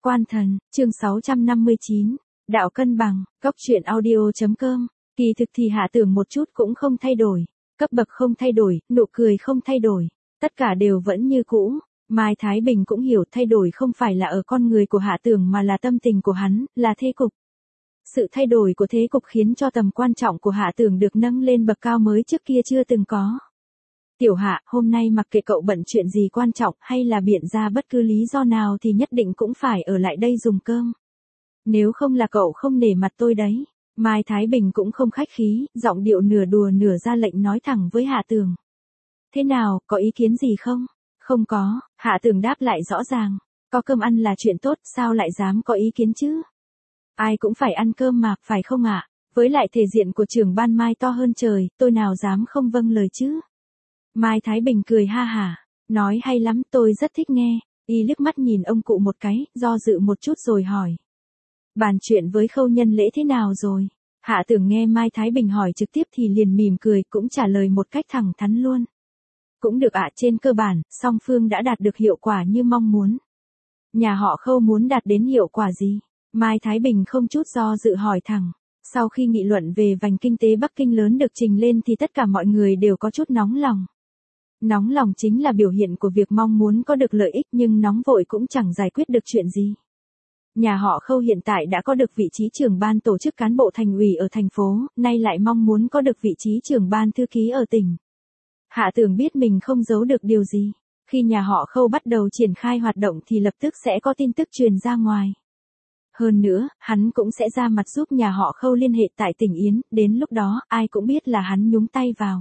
Quan thần, chương 659, đạo cân bằng, góc truyện audio.com. Kỳ thực thì Hạ Tưởng một chút cũng không thay đổi, cấp bậc không thay đổi, nụ cười không thay đổi, tất cả đều vẫn như cũ. Mai Thái Bình cũng hiểu thay đổi không phải là ở con người của Hạ Tưởng mà là tâm tình của hắn, là thế cục. Sự thay đổi của thế cục khiến cho tầm quan trọng của Hạ Tưởng được nâng lên bậc cao mới trước kia chưa từng có. Tiểu Hạ, hôm nay mặc kệ cậu bận chuyện gì quan trọng hay là biện ra bất cứ lý do nào thì nhất định cũng phải ở lại đây dùng cơm. Nếu không là cậu không nể mặt tôi đấy. Mai Thái Bình cũng không khách khí, giọng điệu nửa đùa nửa ra lệnh nói thẳng với Hạ Tưởng. Thế nào, có ý kiến gì không? Không có, Hạ Tưởng đáp lại rõ ràng. Có cơm ăn là chuyện tốt, sao lại dám có ý kiến chứ? Ai cũng phải ăn cơm mà, phải không ạ? Với lại thể diện của trưởng ban Mai to hơn trời, tôi nào dám không vâng lời chứ? Mai Thái Bình cười ha hả, nói hay lắm, tôi rất thích nghe. Y liếc mắt nhìn ông cụ một cái, do dự một chút rồi hỏi. Bàn chuyện với Khâu Nhân Lễ thế nào rồi? Hạ Tưởng nghe Mai Thái Bình hỏi trực tiếp thì liền mỉm cười, cũng trả lời một cách thẳng thắn luôn. Cũng được ạ, trên cơ bản, song phương đã đạt được hiệu quả như mong muốn. Nhà họ Khâu muốn đạt đến hiệu quả gì? Mai Thái Bình không chút do dự hỏi thẳng. Sau khi nghị luận về vành kinh tế Bắc Kinh lớn được trình lên thì tất cả mọi người đều có chút nóng lòng. Nóng lòng chính là biểu hiện của việc mong muốn có được lợi ích nhưng nóng vội cũng chẳng giải quyết được chuyện gì. Nhà họ Khâu hiện tại đã có được vị trí trưởng ban tổ chức cán bộ thành ủy ở thành phố, nay lại mong muốn có được vị trí trưởng ban thư ký ở tỉnh. Hạ Tưởng biết mình không giấu được điều gì. Khi nhà họ Khâu bắt đầu triển khai hoạt động thì lập tức sẽ có tin tức truyền ra ngoài. Hơn nữa, hắn cũng sẽ ra mặt giúp nhà họ Khâu liên hệ tại tỉnh Yến, đến lúc đó, ai cũng biết là hắn nhúng tay vào.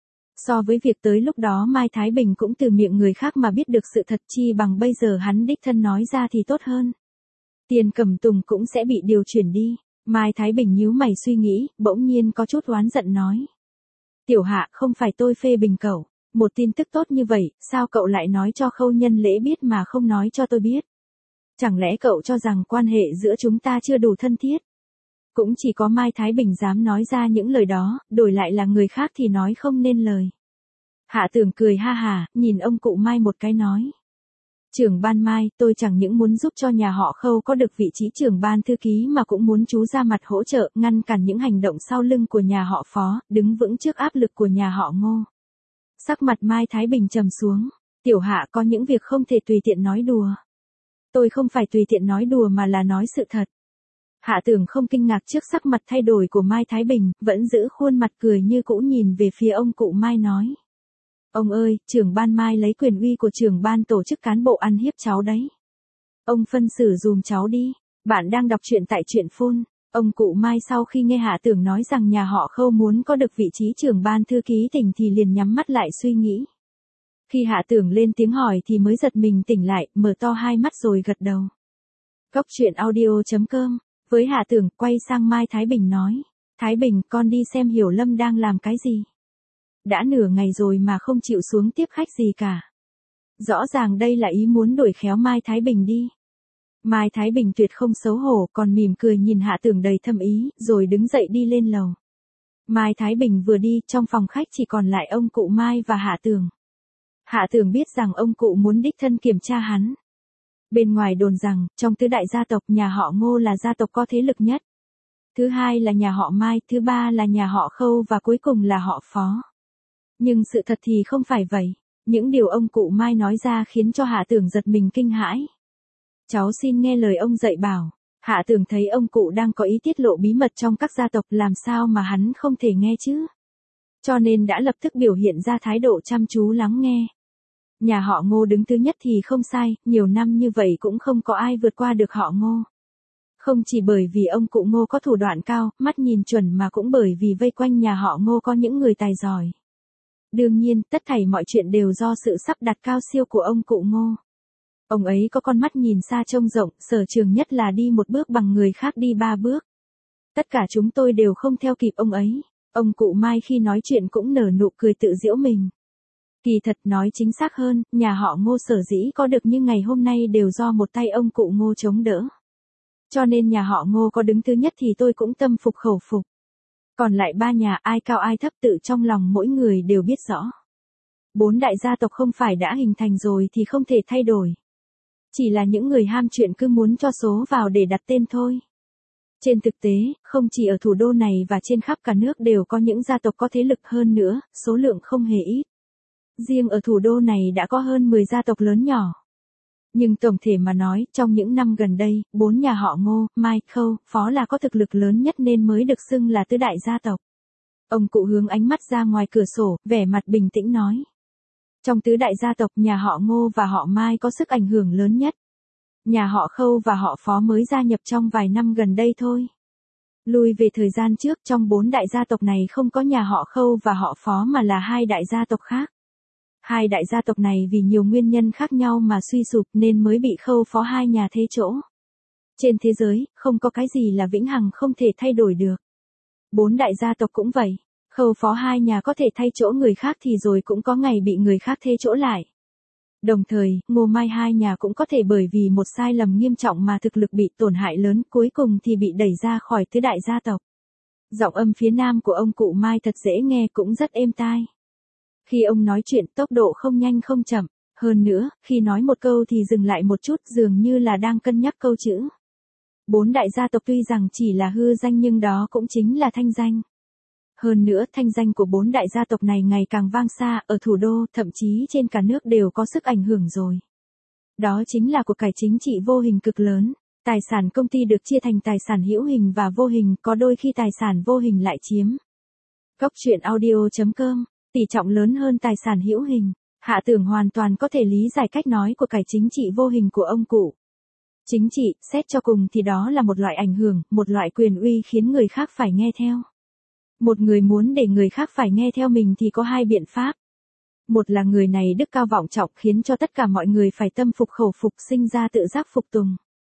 So với việc tới lúc đó Mai Thái Bình cũng từ miệng người khác mà biết được sự thật chi bằng bây giờ hắn đích thân nói ra thì tốt hơn. Tiền Cẩm Tùng cũng sẽ bị điều chuyển đi. Mai Thái Bình nhíu mày suy nghĩ, bỗng nhiên có chút oán giận nói. Tiểu Hạ, không phải tôi phê bình cậu. Một tin tức tốt như vậy, sao cậu lại nói cho Khâu Nhân Lễ biết mà không nói cho tôi biết? Chẳng lẽ cậu cho rằng quan hệ giữa chúng ta chưa đủ thân thiết? Cũng chỉ có Mai Thái Bình dám nói ra những lời đó, đổi lại là người khác thì nói không nên lời. Hạ Tưởng cười ha hả, nhìn ông cụ Mai một cái nói. Trưởng ban Mai, tôi chẳng những muốn giúp cho nhà họ Khâu có được vị trí trưởng ban thư ký mà cũng muốn chú ra mặt hỗ trợ, ngăn cản những hành động sau lưng của nhà họ Phó, đứng vững trước áp lực của nhà họ Ngô. Sắc mặt Mai Thái Bình trầm xuống. Tiểu Hạ, có những việc không thể tùy tiện nói đùa. Tôi không phải tùy tiện nói đùa mà là nói sự thật. Hạ Tưởng không kinh ngạc trước sắc mặt thay đổi của Mai Thái Bình, vẫn giữ khuôn mặt cười như cũ nhìn về phía ông cụ Mai nói. Ông ơi, trưởng ban Mai lấy quyền uy của trưởng ban tổ chức cán bộ ăn hiếp cháu đấy. Ông phân xử dùm cháu đi. Bạn đang đọc truyện tại truyện phun. Ông cụ Mai sau khi nghe Hạ Tưởng nói rằng nhà họ Khâu muốn có được vị trí trưởng ban thư ký tỉnh thì liền nhắm mắt lại suy nghĩ. Khi Hạ Tưởng lên tiếng hỏi thì mới giật mình tỉnh lại, mở to hai mắt rồi gật đầu. Góc truyện audio.com. Với Hạ Tưởng, quay sang Mai Thái Bình nói. Thái Bình, con đi xem Hiểu Lâm đang làm cái gì. Đã nửa ngày rồi mà không chịu xuống tiếp khách gì cả. Rõ ràng đây là ý muốn đuổi khéo Mai Thái Bình đi. Mai Thái Bình tuyệt không xấu hổ, còn mỉm cười nhìn Hạ Tưởng đầy thâm ý, rồi đứng dậy đi lên lầu. Mai Thái Bình vừa đi, trong phòng khách chỉ còn lại ông cụ Mai và Hạ Tưởng. Hạ Tưởng biết rằng ông cụ muốn đích thân kiểm tra hắn. Bên ngoài đồn rằng, trong tứ đại gia tộc nhà họ Ngô là gia tộc có thế lực nhất. Thứ hai là nhà họ Mai, thứ ba là nhà họ Khâu và cuối cùng là họ Phó. Nhưng sự thật thì không phải vậy. Những điều ông cụ Mai nói ra khiến cho Hạ Tưởng giật mình kinh hãi. Cháu xin nghe lời ông dạy bảo. Hạ Tưởng thấy ông cụ đang có ý tiết lộ bí mật trong các gia tộc, làm sao mà hắn không thể nghe chứ. Cho nên đã lập tức biểu hiện ra thái độ chăm chú lắng nghe. Nhà họ Ngô đứng thứ nhất thì không sai, nhiều năm như vậy cũng không có ai vượt qua được họ Ngô. Không chỉ bởi vì ông cụ Ngô có thủ đoạn cao, mắt nhìn chuẩn mà cũng bởi vì vây quanh nhà họ Ngô có những người tài giỏi. Đương nhiên, tất thảy mọi chuyện đều do sự sắp đặt cao siêu của ông cụ Ngô. Ông ấy có con mắt nhìn xa trông rộng, sở trường nhất là đi một bước bằng người khác đi ba bước. Tất cả chúng tôi đều không theo kịp ông ấy. Ông cụ Mai khi nói chuyện cũng nở nụ cười tự giễu mình. Kỳ thật nói chính xác hơn, nhà họ Ngô sở dĩ có được như ngày hôm nay đều do một tay ông cụ Ngô chống đỡ. Cho nên nhà họ Ngô có đứng thứ nhất thì tôi cũng tâm phục khẩu phục. Còn lại ba nhà ai cao ai thấp tự trong lòng mỗi người đều biết rõ. 4 đại gia tộc không phải đã hình thành rồi thì không thể thay đổi. Chỉ là những người ham chuyện cứ muốn cho số vào để đặt tên thôi. Trên thực tế, không chỉ ở thủ đô này và trên khắp cả nước đều có những gia tộc có thế lực hơn nữa, số lượng không hề ít. Riêng ở thủ đô này đã có hơn 10 gia tộc lớn nhỏ. Nhưng tổng thể mà nói, trong những năm gần đây, 4 nhà họ Ngô, Mai, Khâu, Phó là có thực lực lớn nhất nên mới được xưng là tứ đại gia tộc. Ông cụ hướng ánh mắt ra ngoài cửa sổ, vẻ mặt bình tĩnh nói. Trong tứ đại gia tộc, nhà họ Ngô và họ Mai có sức ảnh hưởng lớn nhất. Nhà họ Khâu và họ Phó mới gia nhập trong vài năm gần đây thôi. Lùi về thời gian trước, trong 4 đại gia tộc này không có nhà họ Khâu và họ Phó mà là 2 đại gia tộc khác. 2 đại gia tộc này vì nhiều nguyên nhân khác nhau mà suy sụp nên mới bị Khâu Phó 2 nhà thế chỗ. Trên thế giới, không có cái gì là vĩnh hằng không thể thay đổi được. 4 đại gia tộc cũng vậy. Khâu Phó 2 nhà có thể thay chỗ người khác thì rồi cũng có ngày bị người khác thế chỗ lại. Đồng thời, Ngô Mai 2 nhà cũng có thể bởi vì một sai lầm nghiêm trọng mà thực lực bị tổn hại lớn, cuối cùng thì bị đẩy ra khỏi tứ đại gia tộc. Giọng âm phía nam của ông cụ Mai thật dễ nghe cũng rất êm tai. Khi ông nói chuyện tốc độ không nhanh không chậm, hơn nữa, khi nói một câu thì dừng lại một chút dường như là đang cân nhắc câu chữ. 4 đại gia tộc tuy rằng chỉ là hư danh nhưng đó cũng chính là thanh danh. Hơn nữa, thanh danh của 4 đại gia tộc này ngày càng vang xa, ở thủ đô, thậm chí trên cả nước đều có sức ảnh hưởng rồi. Đó chính là cuộc cải chính trị vô hình cực lớn. Tài sản công ty được chia thành tài sản hữu hình và vô hình, có đôi khi tài sản vô hình lại chiếm. Góc truyện audio.com, tỷ trọng lớn hơn tài sản hữu hình. Hạ Tưởng hoàn toàn có thể lý giải cách nói của cải chính trị vô hình của ông cụ. Chính trị, xét cho cùng thì đó là một loại ảnh hưởng, một loại quyền uy khiến người khác phải nghe theo. Một người muốn để người khác phải nghe theo mình thì có 2 biện pháp. Một là người này đức cao vọng trọng khiến cho tất cả mọi người phải tâm phục khẩu phục sinh ra tự giác phục tùng.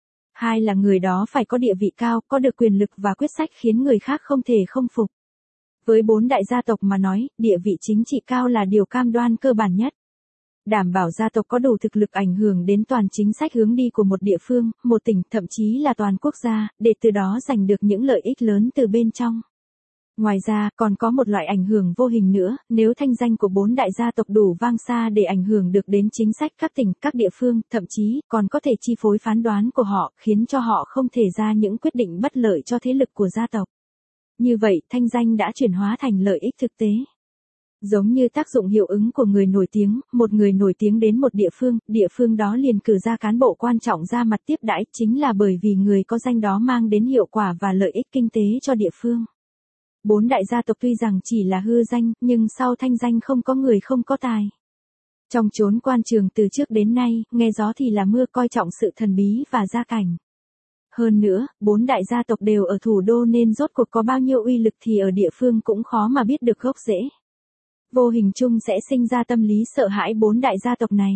2 là người đó phải có địa vị cao, có được quyền lực và quyết sách khiến người khác không thể không phục. Với 4 đại gia tộc mà nói, địa vị chính trị cao là điều cam đoan cơ bản nhất. Đảm bảo gia tộc có đủ thực lực ảnh hưởng đến toàn chính sách hướng đi của một địa phương, một tỉnh, thậm chí là toàn quốc gia, để từ đó giành được những lợi ích lớn từ bên trong. Ngoài ra, còn có một loại ảnh hưởng vô hình nữa, nếu thanh danh của 4 đại gia tộc đủ vang xa để ảnh hưởng được đến chính sách các tỉnh, các địa phương, thậm chí còn có thể chi phối phán đoán của họ, khiến cho họ không thể ra những quyết định bất lợi cho thế lực của gia tộc. Như vậy, thanh danh đã chuyển hóa thành lợi ích thực tế. Giống như tác dụng hiệu ứng của người nổi tiếng, một người nổi tiếng đến một địa phương đó liền cử ra cán bộ quan trọng ra mặt tiếp đãi, chính là bởi vì người có danh đó mang đến hiệu quả và lợi ích kinh tế cho địa phương. 4 đại gia tộc tuy rằng chỉ là hư danh, nhưng sau thanh danh không có người không có tài. Trong chốn quan trường từ trước đến nay, nghe gió thì là mưa, coi trọng sự thần bí và gia cảnh. Hơn nữa, 4 đại gia tộc đều ở thủ đô nên rốt cuộc có bao nhiêu uy lực thì ở địa phương cũng khó mà biết được gốc rễ. Vô hình chung sẽ sinh ra tâm lý sợ hãi 4 đại gia tộc này.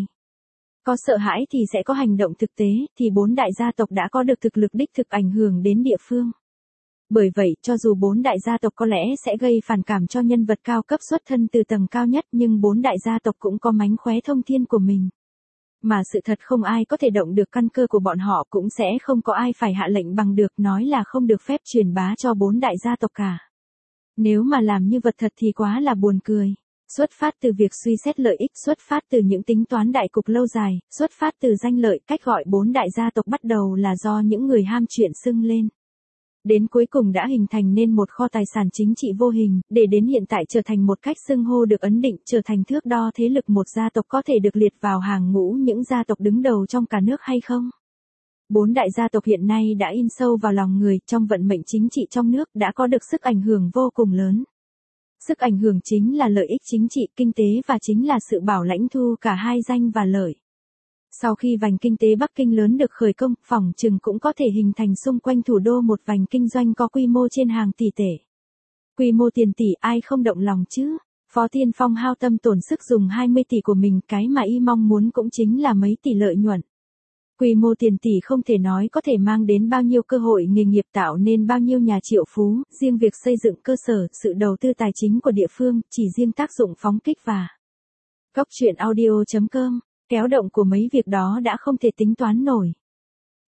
Có sợ hãi thì sẽ có hành động thực tế, thì 4 đại gia tộc đã có được thực lực đích thực ảnh hưởng đến địa phương. Bởi vậy, cho dù 4 đại gia tộc có lẽ sẽ gây phản cảm cho nhân vật cao cấp xuất thân từ tầng cao nhất, nhưng 4 đại gia tộc cũng có mánh khóe thông thiên của mình. Mà sự thật không ai có thể động được căn cơ của bọn họ, cũng sẽ không có ai phải hạ lệnh bằng được nói là không được phép truyền bá cho 4 đại gia tộc cả. Nếu mà làm như vật thật thì quá là buồn cười. Xuất phát từ việc suy xét lợi ích, xuất phát từ những tính toán đại cục lâu dài, xuất phát từ danh lợi, cách gọi 4 đại gia tộc bắt đầu là do những người ham chuyện xưng lên. Đến cuối cùng đã hình thành nên một kho tài sản chính trị vô hình, để đến hiện tại trở thành một cách xưng hô được ấn định, trở thành thước đo thế lực một gia tộc có thể được liệt vào hàng ngũ những gia tộc đứng đầu trong cả nước hay không. 4 đại gia tộc hiện nay đã in sâu vào lòng người, trong vận mệnh chính trị trong nước đã có được sức ảnh hưởng vô cùng lớn. Sức ảnh hưởng chính là lợi ích chính trị, kinh tế và chính là sự bảo lãnh thu cả hai danh và lợi. Sau khi vành kinh tế Bắc Kinh lớn được khởi công, phỏng chừng cũng có thể hình thành xung quanh thủ đô một vành kinh doanh có quy mô trên hàng tỷ tệ. Quy mô tiền tỷ ai không động lòng chứ? Phó Tiên Phong hao tâm tổn sức dùng 20 tỷ của mình, cái mà y mong muốn cũng chính là mấy tỷ lợi nhuận. Quy mô tiền tỷ không thể nói có thể mang đến bao nhiêu cơ hội nghề nghiệp, tạo nên bao nhiêu nhà triệu phú, riêng việc xây dựng cơ sở, sự đầu tư tài chính của địa phương, chỉ riêng tác dụng phóng kích và Góc truyện audio.com, kéo động của mấy việc đó đã không thể tính toán nổi.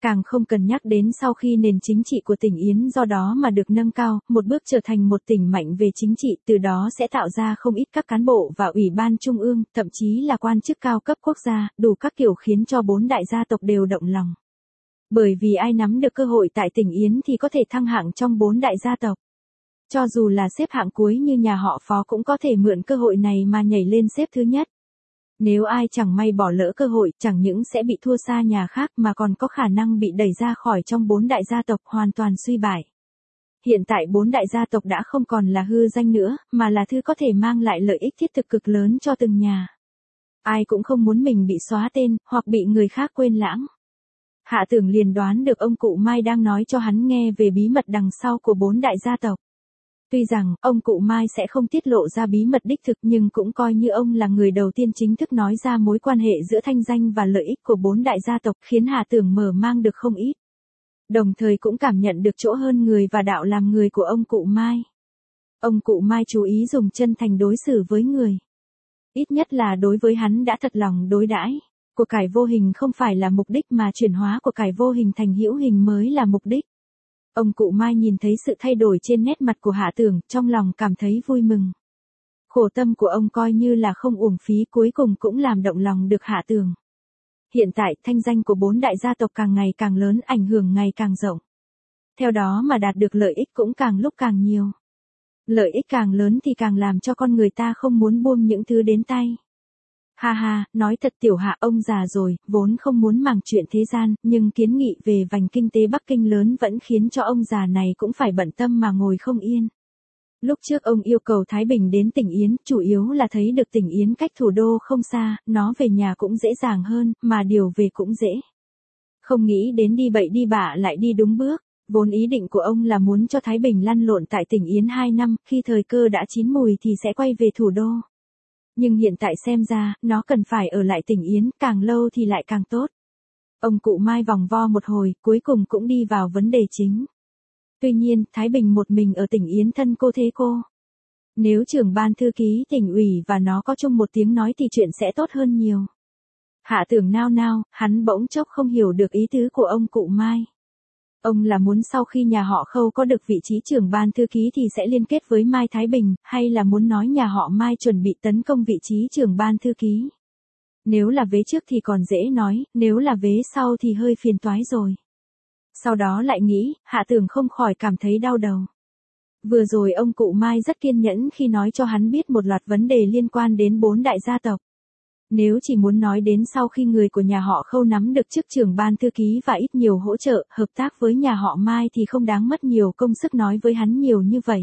Càng không cần nhắc đến sau khi nền chính trị của tỉnh Yến do đó mà được nâng cao, một bước trở thành một tỉnh mạnh về chính trị, từ đó sẽ tạo ra không ít các cán bộ và ủy ban trung ương, thậm chí là quan chức cao cấp quốc gia, đủ các kiểu khiến cho 4 đại gia tộc đều động lòng. Bởi vì ai nắm được cơ hội tại tỉnh Yến thì có thể thăng hạng trong 4 đại gia tộc. Cho dù là xếp hạng cuối như nhà họ Phó cũng có thể mượn cơ hội này mà nhảy lên xếp thứ nhất. Nếu ai chẳng may bỏ lỡ cơ hội, chẳng những sẽ bị thua xa nhà khác mà còn có khả năng bị đẩy ra khỏi trong 4 đại gia tộc, hoàn toàn suy bại. Hiện tại 4 đại gia tộc đã không còn là hư danh nữa, mà là thứ có thể mang lại lợi ích thiết thực cực lớn cho từng nhà. Ai cũng không muốn mình bị xóa tên, hoặc bị người khác quên lãng. Hạ Tưởng liền đoán được ông cụ Mai đang nói cho hắn nghe về bí mật đằng sau của 4 đại gia tộc. Tuy rằng, ông cụ Mai sẽ không tiết lộ ra bí mật đích thực nhưng cũng coi như ông là người đầu tiên chính thức nói ra mối quan hệ giữa thanh danh và lợi ích của 4 đại gia tộc, khiến Hạ Tưởng mở mang được không ít. Đồng thời cũng cảm nhận được chỗ hơn người và đạo làm người của ông cụ Mai. Ông cụ Mai chú ý dùng chân thành đối xử với người. Ít nhất là đối với hắn đã thật lòng đối đãi. Của cải vô hình không phải là mục đích mà chuyển hóa của cải vô hình thành hữu hình mới là mục đích. Ông cụ Mai nhìn thấy sự thay đổi trên nét mặt của Hạ Tưởng, trong lòng cảm thấy vui mừng. Khổ tâm của ông coi như là không uổng phí, cuối cùng cũng làm động lòng được Hạ Tưởng. Hiện tại, thanh danh của 4 đại gia tộc càng ngày càng lớn, ảnh hưởng ngày càng rộng. Theo đó mà đạt được lợi ích cũng càng lúc càng nhiều. Lợi ích càng lớn thì càng làm cho con người ta không muốn buông những thứ đến tay. Ha ha, nói thật Tiểu Hạ, ông già rồi, vốn không muốn màng chuyện thế gian, nhưng kiến nghị về vành kinh tế Bắc Kinh lớn vẫn khiến cho ông già này cũng phải bận tâm mà ngồi không yên. Lúc trước ông yêu cầu Thái Bình đến tỉnh Yến, chủ yếu là thấy được tỉnh Yến cách thủ đô không xa, nó về nhà cũng dễ dàng hơn, mà điều về cũng dễ. Không nghĩ đến đi bậy đi bạ lại đi đúng bước. Vốn ý định của ông là muốn cho Thái Bình lăn lộn tại tỉnh Yến 2 năm, khi thời cơ đã chín mùi thì sẽ quay về thủ đô. Nhưng hiện tại xem ra, nó cần phải ở lại tỉnh Yến, càng lâu thì lại càng tốt. Ông cụ Mai vòng vo một hồi, cuối cùng cũng đi vào vấn đề chính. Tuy nhiên, Thái Bình một mình ở tỉnh Yến thân cô thế cô. Nếu trưởng ban thư ký tỉnh ủy và nó có chung một tiếng nói thì chuyện sẽ tốt hơn nhiều. Hạ Tưởng nao nao, hắn bỗng chốc không hiểu được ý tứ của ông cụ Mai. Ông là muốn sau khi nhà họ Khâu có được vị trí trưởng ban thư ký thì sẽ liên kết với Mai Thái Bình, hay là muốn nói nhà họ Mai chuẩn bị tấn công vị trí trưởng ban thư ký? Nếu là vế trước thì còn dễ nói, nếu là vế sau thì hơi phiền toái rồi. Sau đó lại nghĩ, Hạ Tưởng không khỏi cảm thấy đau đầu. Vừa rồi ông cụ Mai rất kiên nhẫn khi nói cho hắn biết một loạt vấn đề liên quan đến 4 đại gia tộc. Nếu chỉ muốn nói đến sau khi người của nhà họ Khâu nắm được chức trưởng ban thư ký và ít nhiều hỗ trợ, hợp tác với nhà họ Mai thì không đáng mất nhiều công sức nói với hắn nhiều như vậy.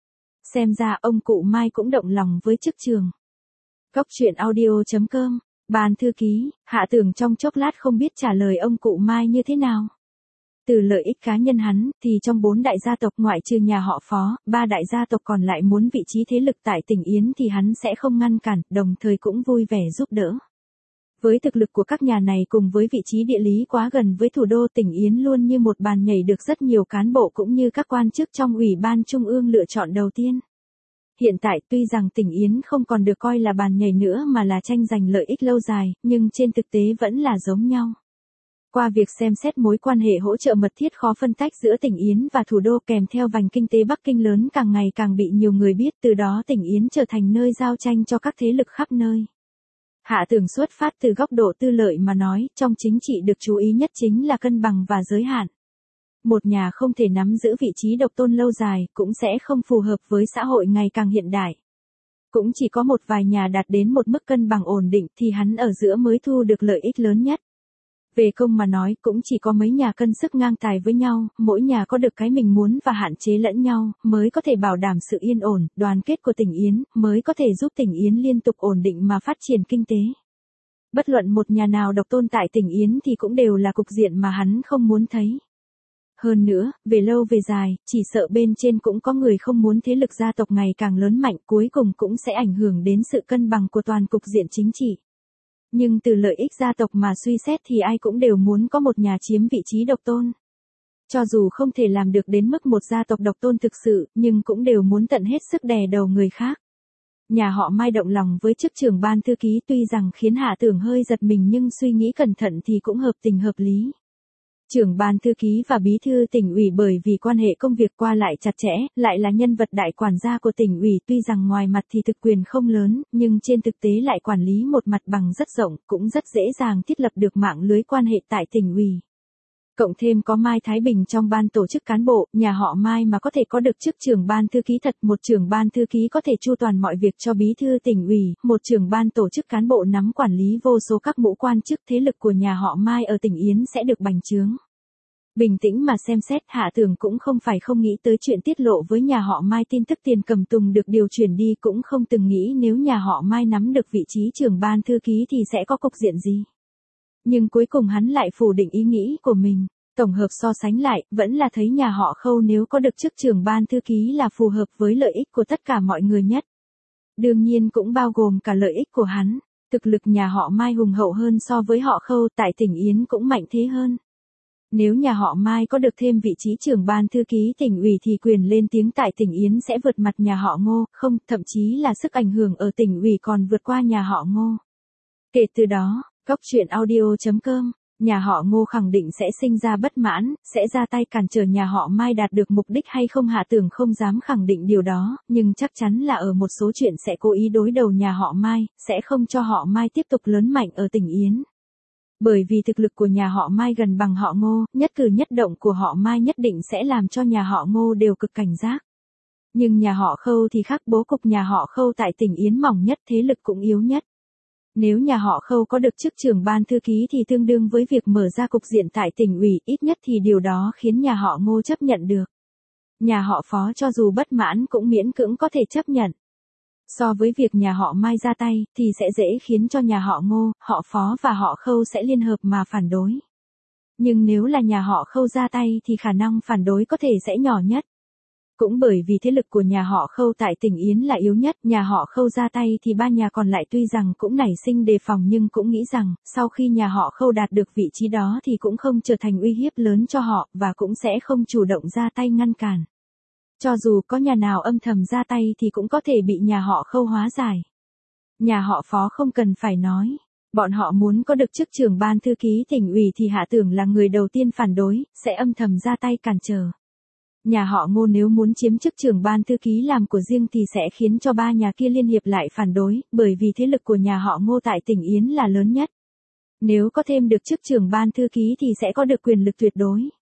Xem ra ông cụ Mai cũng động lòng với chức trường. Cốc truyện audio.com, ban thư ký, Hạ Tưởng trong chốc lát không biết trả lời ông cụ Mai như thế nào. Từ lợi ích cá nhân hắn, thì trong 4 đại gia tộc ngoại trừ nhà họ Phó, 3 đại gia tộc còn lại muốn vị trí thế lực tại tỉnh Yến thì hắn sẽ không ngăn cản, đồng thời cũng vui vẻ giúp đỡ. Với thực lực của các nhà này cùng với vị trí địa lý quá gần với thủ đô, tỉnh Yến luôn như một bàn nhảy được rất nhiều cán bộ cũng như các quan chức trong Ủy ban Trung ương lựa chọn đầu tiên. Hiện tại tuy rằng tỉnh Yến không còn được coi là bàn nhảy nữa mà là tranh giành lợi ích lâu dài, nhưng trên thực tế vẫn là giống nhau. Qua việc xem xét mối quan hệ hỗ trợ mật thiết khó phân tách giữa tỉnh Yến và thủ đô kèm theo vành kinh tế Bắc Kinh lớn càng ngày càng bị nhiều người biết, từ đó tỉnh Yến trở thành nơi giao tranh cho các thế lực khắp nơi. Hạ Tưởng xuất phát từ góc độ tư lợi mà nói, trong chính trị được chú ý nhất chính là cân bằng và giới hạn. Một nhà không thể nắm giữ vị trí độc tôn lâu dài, cũng sẽ không phù hợp với xã hội ngày càng hiện đại. Cũng chỉ có một vài nhà đạt đến một mức cân bằng ổn định thì hắn ở giữa mới thu được lợi ích lớn nhất. Về công mà nói, cũng chỉ có mấy nhà cân sức ngang tài với nhau, mỗi nhà có được cái mình muốn và hạn chế lẫn nhau, mới có thể bảo đảm sự yên ổn, đoàn kết của tỉnh Yến, mới có thể giúp tỉnh Yến liên tục ổn định mà phát triển kinh tế. Bất luận một nhà nào độc tôn tại tỉnh Yến thì cũng đều là cục diện mà hắn không muốn thấy. Hơn nữa, về lâu về dài, chỉ sợ bên trên cũng có người không muốn thế lực gia tộc ngày càng lớn mạnh, cuối cùng cũng sẽ ảnh hưởng đến sự cân bằng của toàn cục diện chính trị. Nhưng từ lợi ích gia tộc mà suy xét thì ai cũng đều muốn có một nhà chiếm vị trí độc tôn. Cho dù không thể làm được đến mức một gia tộc độc tôn thực sự, nhưng cũng đều muốn tận hết sức đè đầu người khác. Nhà họ Mai động lòng với chức trưởng ban thư ký tuy rằng khiến Hạ Tưởng hơi giật mình nhưng suy nghĩ cẩn thận thì cũng hợp tình hợp lý. Trưởng ban thư ký và bí thư tỉnh ủy bởi vì quan hệ công việc qua lại chặt chẽ, lại là nhân vật đại quản gia của tỉnh ủy, tuy rằng ngoài mặt thì thực quyền không lớn, nhưng trên thực tế lại quản lý một mặt bằng rất rộng, cũng rất dễ dàng thiết lập được mạng lưới quan hệ tại tỉnh ủy. Cộng thêm có Mai Thái Bình trong ban tổ chức cán bộ, nhà họ Mai mà có thể có được chức trưởng ban thư ký thật, một trưởng ban thư ký có thể chu toàn mọi việc cho bí thư tỉnh ủy, một trưởng ban tổ chức cán bộ nắm quản lý vô số các mũ quan chức, thế lực của nhà họ Mai ở tỉnh Yến sẽ được bành trướng. Bình tĩnh mà xem xét, Hạ Tường cũng không phải không nghĩ tới chuyện tiết lộ với nhà họ Mai tin tức Tiền Cầm Tùng được điều chuyển đi, cũng không từng nghĩ nếu nhà họ Mai nắm được vị trí trưởng ban thư ký thì sẽ có cục diện gì. Nhưng cuối cùng hắn lại phủ định ý nghĩ của mình. Tổng hợp so sánh lại, vẫn là thấy nhà họ Khâu nếu có được chức trưởng ban thư ký là phù hợp với lợi ích của tất cả mọi người nhất. Đương nhiên cũng bao gồm cả lợi ích của hắn. Thực lực nhà họ Mai hùng hậu hơn so với họ Khâu, tại tỉnh Yến cũng mạnh thế hơn. Nếu nhà họ Mai có được thêm vị trí trưởng ban thư ký tỉnh ủy thì quyền lên tiếng tại tỉnh Yến sẽ vượt mặt nhà họ Ngô, không, thậm chí là sức ảnh hưởng ở tỉnh ủy còn vượt qua nhà họ Ngô. Kể từ đó, Góc Chuyện Audio.com, nhà họ Ngô khẳng định sẽ sinh ra bất mãn, sẽ ra tay cản trở nhà họ Mai đạt được mục đích hay không. Hạ Tường không dám khẳng định điều đó, nhưng chắc chắn là ở một số chuyện sẽ cố ý đối đầu nhà họ Mai, sẽ không cho họ Mai tiếp tục lớn mạnh ở tỉnh Yến. Bởi vì thực lực của nhà họ Mai gần bằng họ Ngô, nhất cử nhất động của họ Mai nhất định sẽ làm cho nhà họ Ngô đều cực cảnh giác. Nhưng nhà họ Khâu thì khác, bố cục nhà họ Khâu tại tỉnh Yến mỏng nhất, thế lực cũng yếu nhất. Nếu nhà họ Khâu có được chức trưởng ban thư ký thì tương đương với việc mở ra cục diện tại tỉnh ủy, ít nhất thì điều đó khiến nhà họ Ngô chấp nhận được. Nhà họ Phó cho dù bất mãn cũng miễn cưỡng có thể chấp nhận. So với việc nhà họ Mai ra tay, thì sẽ dễ khiến cho nhà họ Ngô, họ Phó và họ Khâu sẽ liên hợp mà phản đối. Nhưng nếu là nhà họ Khâu ra tay thì khả năng phản đối có thể sẽ nhỏ nhất. Cũng bởi vì thế lực của nhà họ Khâu tại tỉnh Yến là yếu nhất, nhà họ Khâu ra tay thì ba nhà còn lại tuy rằng cũng nảy sinh đề phòng nhưng cũng nghĩ rằng, sau khi nhà họ Khâu đạt được vị trí đó thì cũng không trở thành uy hiếp lớn cho họ, và cũng sẽ không chủ động ra tay ngăn cản. Cho dù có nhà nào âm thầm ra tay thì cũng có thể bị nhà họ Khâu hóa giải. Nhà họ Phó không cần phải nói. Bọn họ muốn có được chức trưởng ban thư ký tỉnh ủy thì Hạ Tường là người đầu tiên phản đối, sẽ âm thầm ra tay cản trở. Nhà họ Ngô nếu muốn chiếm chức trưởng ban thư ký làm của riêng thì sẽ khiến cho ba nhà kia liên hiệp lại phản đối, bởi vì thế lực của nhà họ Ngô tại tỉnh Yến là lớn nhất. Nếu có thêm được chức trưởng ban thư ký thì sẽ có được quyền lực tuyệt đối.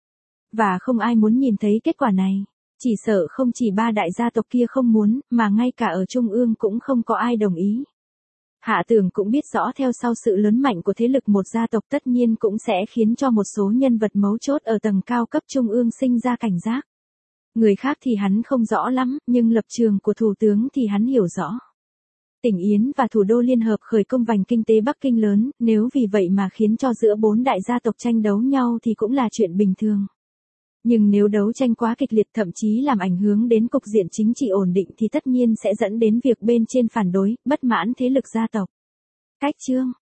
Và không ai muốn nhìn thấy kết quả này. Chỉ sợ không chỉ ba đại gia tộc kia không muốn, mà ngay cả ở Trung ương cũng không có ai đồng ý. Hạ Tường cũng biết rõ theo sau sự lớn mạnh của thế lực một gia tộc tất nhiên cũng sẽ khiến cho một số nhân vật mấu chốt ở tầng cao cấp Trung ương sinh ra cảnh giác. Người khác thì hắn không rõ lắm, nhưng lập trường của Thủ tướng thì hắn hiểu rõ. Tỉnh Yến và thủ đô liên hợp khởi công vành kinh tế Bắc Kinh lớn, nếu vì vậy mà khiến cho giữa bốn đại gia tộc tranh đấu nhau thì cũng là chuyện bình thường. Nhưng nếu đấu tranh quá kịch liệt thậm chí làm ảnh hưởng đến cục diện chính trị ổn định thì tất nhiên sẽ dẫn đến việc bên trên phản đối, bất mãn thế lực gia tộc. Cách chương